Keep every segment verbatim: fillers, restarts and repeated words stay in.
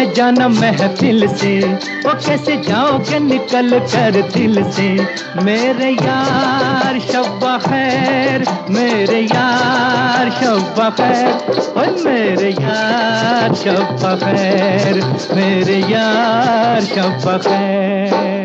है जाना महफिल से, वो कैसे जाओगे निकल कर दिल से। मेरे यार शब्बा खैर, मेरे यार शब्बा खैर, ओए मेरे यार शब्बा खैर, मेरे यार शब्बा खैर।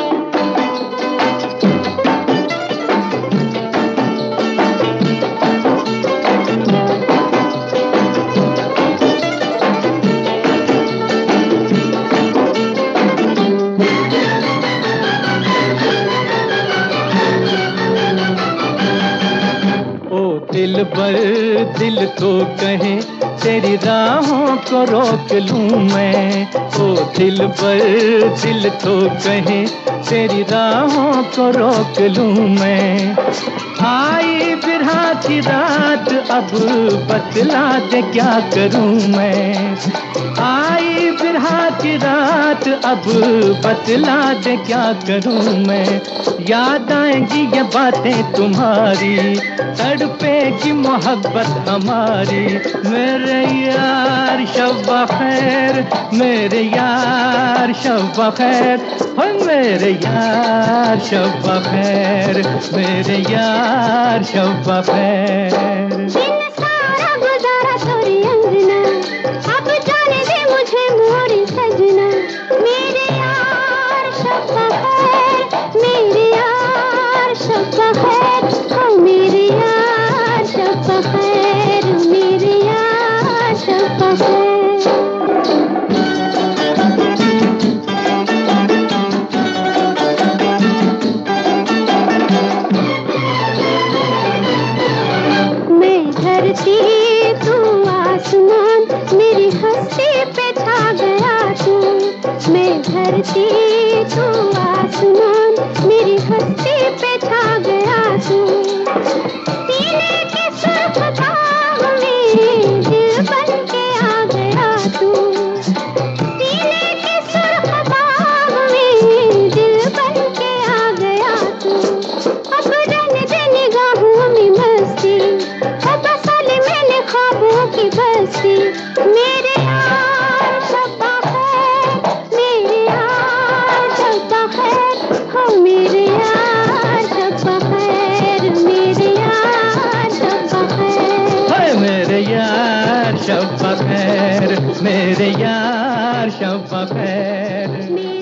दिल बर दिल तो कहे तेरी राहों को रोक लूं मैं, ओ दिल बर दिल तो कहे तेरी राहों को रोक लूं मैं। आई बिरहा की रात अब बतला दे क्या करूं मैं, आई बिरहा की रात अब बतला दे क्या करूं मैं। याद आएंगी ये बातें तुम्हारी, तड़पेगी मोहब्बत हमारी। मेरे यार शब्बा खैर, मेरे यार शब्बा खैर, हो मेरे यार शब्बा खैर, मेरे यार शब्बा खैर। दिन सारा गुजारा तोरी अंगना, अब जाने दे मुझे मोरी सजना। मेरे यार शब्बा खैर, मेरे यार शब्बा खैर, हो मेरे यार शब्बा खैर, मेरे यार शब्बा खैर। तू आसमान मेरी हस्ती पे छा गया तू, मैं धरती तू आसमान मेरी हस्ती पे छा गया तू। सीने के सुर्ख दाग में दिल बन के आ गया तू, सीने के सुर्ख दाग में दिल बन के आ गया तू। अब रंग दे निगाहों में मस्ती, अब साले मैंने ख्वाबों की बस्ती। मेरे यार शब्बा खैर, मेरे यार शब्बा खैर, हो मेरे यार शब्बा खैर, मेरे यार शब्बा खैर, हाय मेरे यार शब्बा खैर, मेरे यार शब्बा खैर।